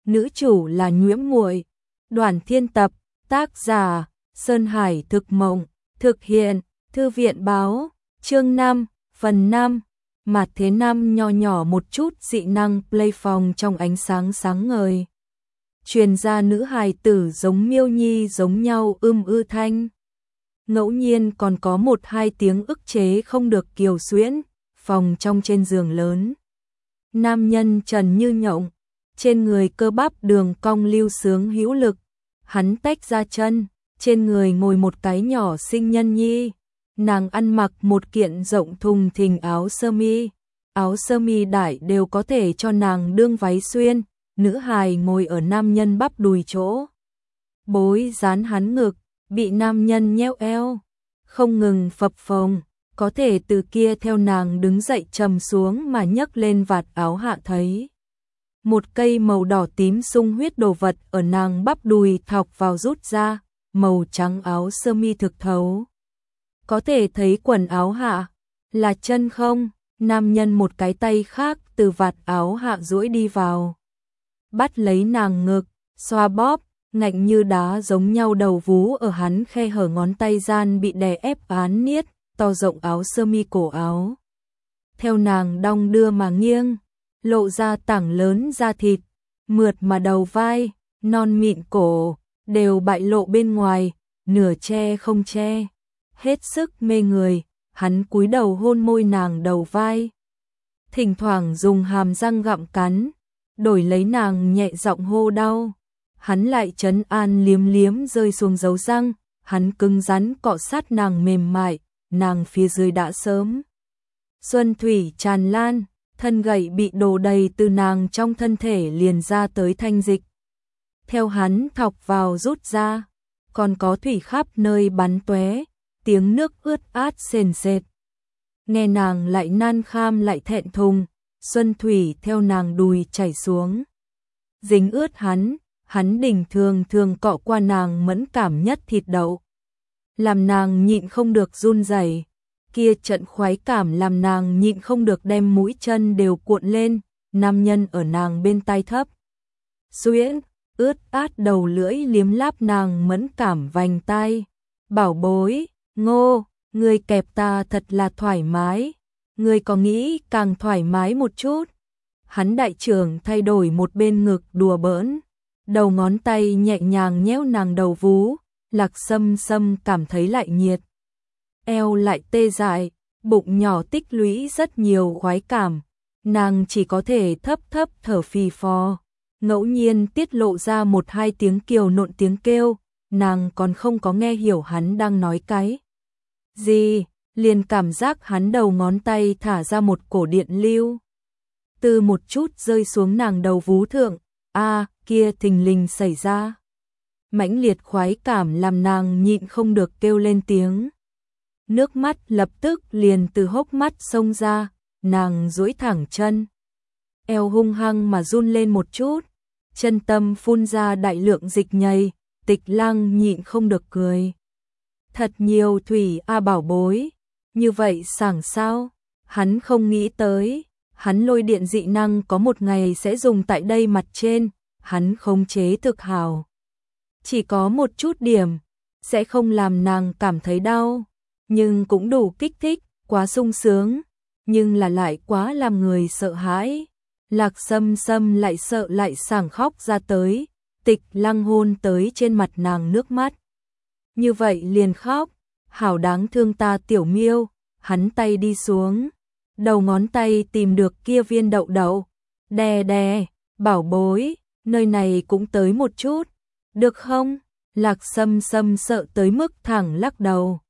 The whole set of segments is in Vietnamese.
nữ chủ là Nhuễm Muội. Đoàn Thiên Tập, tác giả Sơn Hải Thực Mộng, thực hiện Thư viện Báo, chương 5, phần 5. Mà thế năm nho nhỏ một chút dị năng play phòng trong ánh sáng sáng ngời. Truyền ra nữ hài tử giống Miêu Nhi giống nhau ư thanh. Ngẫu nhiên còn có một hai tiếng ức chế không được kiều xuyễn, phòng trong trên giường lớn. Nam nhân trần như nhộng, trên người cơ bắp đường cong lưu sướng hữu lực, hắn tách ra chân, trên người ngồi một cái nhỏ sinh nhân nhi. Nàng ăn mặc một kiện rộng thùng thình áo sơ mi đại đều có thể cho nàng đương váy xuyên, nữ hài ngồi ở nam nhân bắp đùi chỗ. Bối dán hắn ngực, bị nam nhân nheo eo, không ngừng phập phồng, có thể từ kia theo nàng đứng dậy trầm xuống mà nhấc lên vạt áo hạ thấy. Một cây màu đỏ tím sung huyết đồ vật ở nàng bắp đùi thọc vào rút ra, màu trắng áo sơ mi thực thấu. Có thể thấy quần áo hạ, là chân không, nam nhân một cái tay khác từ vạt áo hạ duỗi đi vào. Bắt lấy nàng ngực, xoa bóp, ngạnh như đá giống nhau đầu vú ở hắn khe hở ngón tay gian bị đè ép án niết, to rộng áo sơ mi cổ áo. Theo nàng đong đưa mà nghiêng, lộ ra tảng lớn da thịt, mượt mà đầu vai, non mịn cổ, đều bại lộ bên ngoài, nửa che không che. Hết sức mê người, hắn cúi đầu hôn môi nàng đầu vai. Thỉnh thoảng dùng hàm răng gặm cắn, đổi lấy nàng nhẹ giọng hô đau. Hắn lại trấn an liếm liếm rơi xuống dấu răng, hắn cứng rắn cọ sát nàng mềm mại, nàng phía dưới đã sớm. Xuân thủy tràn lan, thân gậy bị đổ đầy từ nàng trong thân thể liền ra tới thanh dịch. Theo hắn thọc vào rút ra, còn có thủy khắp nơi bắn tóe, tiếng nước ướt át sền sệt. Nghe nàng lại nan kham lại thẹn thùng, xuân thủy theo nàng đùi chảy xuống. Dính ướt hắn đỉnh thường cọ qua nàng mẫn cảm nhất thịt đậu. Làm nàng nhịn không được run rẩy, kia trận khoái cảm làm nàng nhịn không được đem mũi chân đều cuộn lên, nam nhân ở nàng bên tai thấp. Xuyễn, ướt át đầu lưỡi liếm láp nàng mẫn cảm vành tai. Bảo bối, Ngô, ngươi kẹp ta thật là thoải mái, ngươi có nghĩ càng thoải mái một chút. Hắn đại trưởng thay đổi một bên ngực đùa bỡn, đầu ngón tay nhẹ nhàng nhéo nàng đầu vú, Lạc Sâm Sâm cảm thấy lại nhiệt. Eo lại tê dại, bụng nhỏ tích lũy rất nhiều khoái cảm, nàng chỉ có thể thấp thở phì phò, ngẫu nhiên tiết lộ ra một hai tiếng kiều nộn tiếng kêu, nàng còn không có nghe hiểu hắn đang nói cái gì, liền cảm giác hắn đầu ngón tay thả ra một cổ điện lưu. Từ một chút rơi xuống nàng đầu vú thượng, kia thình lình xảy ra. Mãnh liệt khoái cảm làm nàng nhịn không được kêu lên tiếng. Nước mắt lập tức liền từ hốc mắt xông ra, nàng duỗi thẳng chân. Eo hung hăng mà run lên một chút, chân tâm phun ra đại lượng dịch nhầy, Tịch Lăng nhịn không được cười. Thật nhiều thủy bảo bối, như vậy sảng sao, hắn không nghĩ tới, hắn lôi điện dị năng có một ngày sẽ dùng tại đây mặt trên, hắn khống chế thực hào. Chỉ có một chút điểm, sẽ không làm nàng cảm thấy đau, nhưng cũng đủ kích thích, quá sung sướng, nhưng là lại quá làm người sợ hãi. Lạc Sâm Sâm lại sợ lại sảng khóc ra tới, Tịch Lăng hôn tới trên mặt nàng nước mắt. Như vậy liền khóc, hảo đáng thương ta tiểu miêu, hắn tay đi xuống, đầu ngón tay tìm được kia viên đậu đậu, đè, bảo bối, nơi này cũng tới một chút, được không? Lạc Sâm Sâm sợ tới mức thẳng lắc đầu,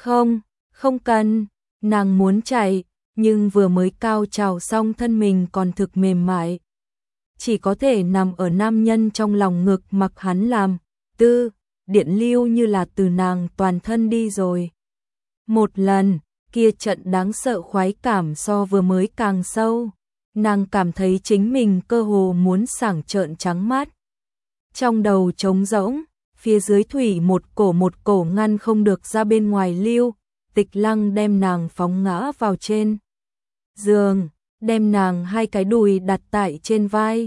không cần, nàng muốn chạy, nhưng vừa mới cao trào xong thân mình còn thực mềm mại. Chỉ có thể nằm ở nam nhân trong lòng ngực mặc hắn làm, điện lưu như là từ nàng toàn thân đi rồi. Một lần, kia trận đáng sợ khoái cảm so vừa mới càng sâu, nàng cảm thấy chính mình cơ hồ muốn sảng trợn trắng mắt. Trong đầu trống rỗng, phía dưới thủy một cổ ngăn không được ra bên ngoài lưu, Tịch Lăng đem nàng phóng ngã vào trên giường, đem nàng hai cái đùi đặt tại trên vai,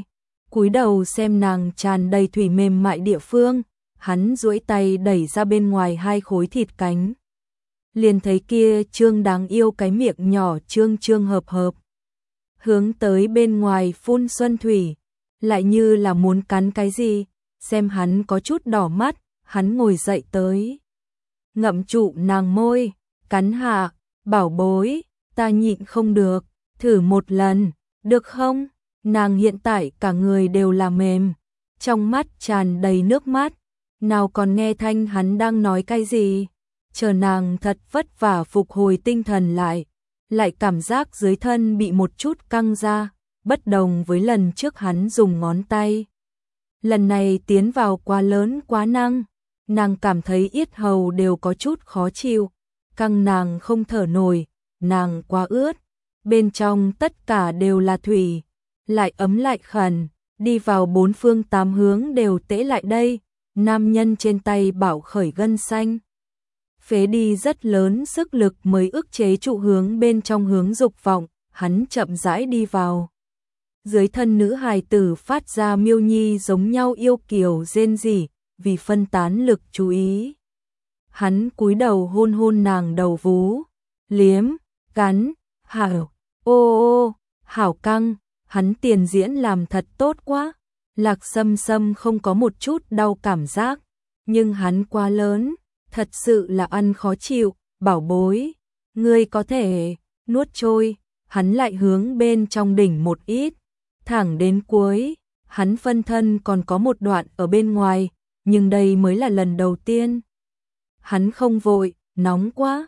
cúi đầu xem nàng tràn đầy thủy mềm mại địa phương, hắn duỗi tay đẩy ra bên ngoài 2 khối thịt cánh. Liền thấy kia trương đáng yêu cái miệng nhỏ trương trương hợp hợp. Hướng tới bên ngoài phun xuân thủy, lại như là muốn cắn cái gì, xem hắn có chút đỏ mắt, hắn ngồi dậy tới. Ngậm trụ nàng môi, cắn hạ, bảo bối, ta nhịn không được, thử một lần, được không? Nàng hiện tại cả người đều là mềm, trong mắt tràn đầy nước mắt, nào còn nghe thanh hắn đang nói cái gì. Chờ nàng thật vất vả phục hồi tinh thần lại cảm giác dưới thân bị một chút căng ra, bất đồng với lần trước hắn dùng ngón tay. Lần này tiến vào quá lớn quá năng, nàng cảm thấy yết hầu đều có chút khó chịu, căng nàng không thở nổi, nàng quá ướt, bên trong tất cả đều là thủy, lại ấm lại khẩn, đi vào 4 phương 8 hướng đều tễ lại đây, nam nhân trên tay bảo khởi gân xanh. Phế đi rất lớn sức lực mới ức chế trụ hướng bên trong hướng dục vọng, hắn chậm rãi đi vào. Dưới thân nữ hài tử phát ra miêu nhi giống nhau yêu kiều rên rỉ, vì phân tán lực chú ý. Hắn cúi đầu hôn hôn nàng đầu vú, liếm, cắn, hảo, ô, hảo căng, hắn tiền diễn làm thật tốt quá. Lạc Sâm Sâm không có một chút đau cảm giác, nhưng hắn quá lớn, thật sự là ăn khó chịu, bảo bối, ngươi có thể nuốt trôi, hắn lại hướng bên trong đỉnh một ít, thẳng đến cuối, hắn phân thân còn có một đoạn ở bên ngoài, nhưng đây mới là lần đầu tiên. Hắn không vội, nóng quá,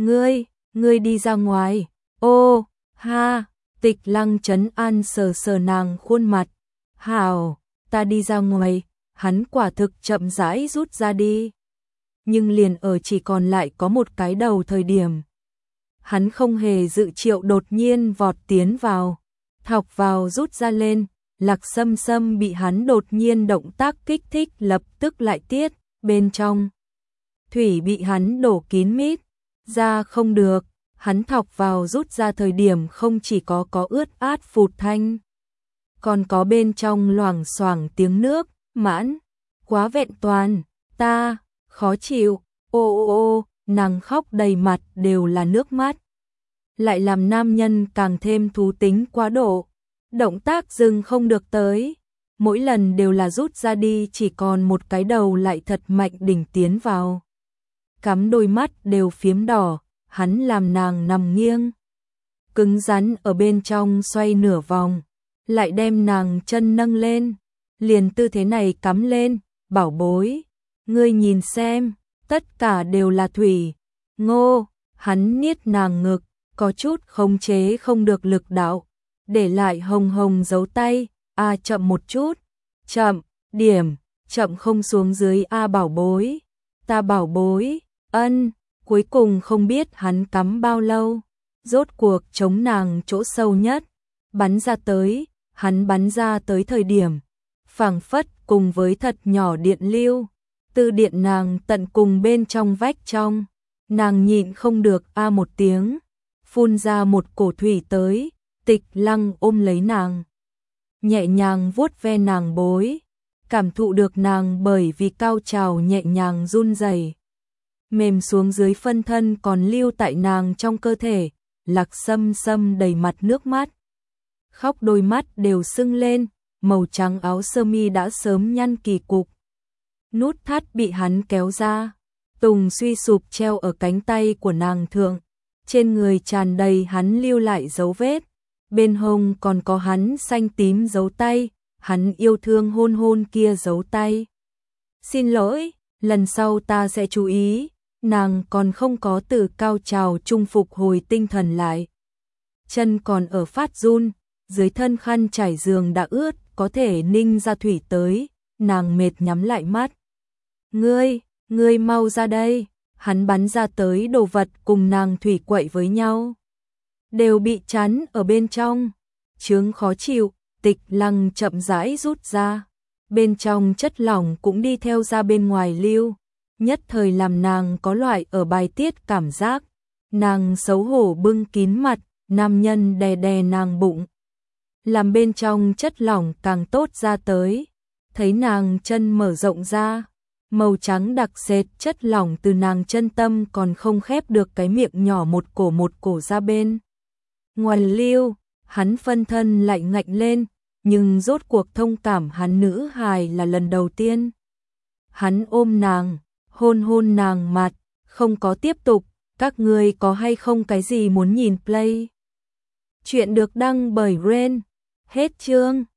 ngươi đi ra ngoài, ô, ha, Tịch Lăng trấn an sờ sờ nàng khuôn mặt, hảo, ta đi ra ngoài, hắn quả thực chậm rãi rút ra đi. Nhưng liền ở chỉ còn lại có một cái đầu thời điểm. Hắn không hề dự triệu đột nhiên vọt tiến vào, thọc vào rút ra lên, Lạc Sâm Sâm bị hắn đột nhiên động tác kích thích lập tức lại tiết, bên trong. Thủy bị hắn đổ kín mít, ra không được, hắn thọc vào rút ra thời điểm không chỉ có ướt át phụt thanh, còn có bên trong loảng xoảng tiếng nước, mãn, quá vẹn toàn, ta, khó chịu, ô, nàng khóc đầy mặt đều là nước mắt. Lại làm nam nhân càng thêm thú tính quá độ, động tác dừng không được tới, mỗi lần đều là rút ra đi chỉ còn một cái đầu lại thật mạnh đỉnh tiến vào. Cắm đôi mắt đều phiếm đỏ, hắn làm nàng nằm nghiêng, cứng rắn ở bên trong xoay nửa vòng, lại đem nàng chân nâng lên, liền tư thế này cắm lên, bảo bối, ngươi nhìn xem, tất cả đều là thủy, ngô, hắn niết nàng ngực, có chút khống chế không được lực đạo, để lại hồng hồng dấu tay, chậm một chút, chậm, điểm, chậm không xuống dưới bảo bối, ta bảo bối, ân, cuối cùng không biết hắn cắm bao lâu, rốt cuộc chống nàng chỗ sâu nhất, bắn ra tới, hắn bắn ra tới thời điểm, phảng phất cùng với thật nhỏ điện lưu, từ điện nàng tận cùng bên trong vách trong, nàng nhịn không được một tiếng, phun ra một cổ thủy tới, Tịch Lăng ôm lấy nàng, nhẹ nhàng vuốt ve nàng bối, cảm thụ được nàng bởi vì cao trào nhẹ nhàng run rẩy, mềm xuống dưới phân thân còn lưu tại nàng trong cơ thể, Lạc Sâm Sâm đầy mặt nước mắt, khóc đôi mắt đều sưng lên, màu trắng áo sơ mi đã sớm nhăn kỳ cục. Nút thắt bị hắn kéo ra, tùng suy sụp treo ở cánh tay của nàng thượng, trên người tràn đầy hắn lưu lại dấu vết, bên hông còn có hắn xanh tím dấu tay, hắn yêu thương hôn hôn kia dấu tay. Xin lỗi, lần sau ta sẽ chú ý, nàng còn không có từ cao trào trung phục hồi tinh thần lại. Chân còn ở phát run, dưới thân khăn trải giường đã ướt, có thể ninh ra thủy tới, nàng mệt nhắm lại mắt. Ngươi mau ra đây, hắn bắn ra tới đồ vật cùng nàng thủy quậy với nhau. Đều bị chắn ở bên trong, chướng khó chịu, Tịch Lăng chậm rãi rút ra. Bên trong chất lỏng cũng đi theo ra bên ngoài lưu, nhất thời làm nàng có loại ở bài tiết cảm giác. Nàng xấu hổ bưng kín mặt, nam nhân đè đè nàng bụng. làm bên trong chất lỏng càng tốt ra tới. Thấy nàng chân mở rộng ra, màu trắng đặc sệt chất lỏng từ nàng chân tâm còn không khép được cái miệng nhỏ một cổ ra bên. Ngoài lưu, hắn phân thân lạnh ngạnh lên, nhưng rốt cuộc thông cảm hắn nữ hài là lần đầu tiên. Hắn ôm nàng, hôn nàng mặt, không có tiếp tục, các ngươi có hay không cái gì muốn nhìn play. Chuyện được đăng bởi Ren, hết chương.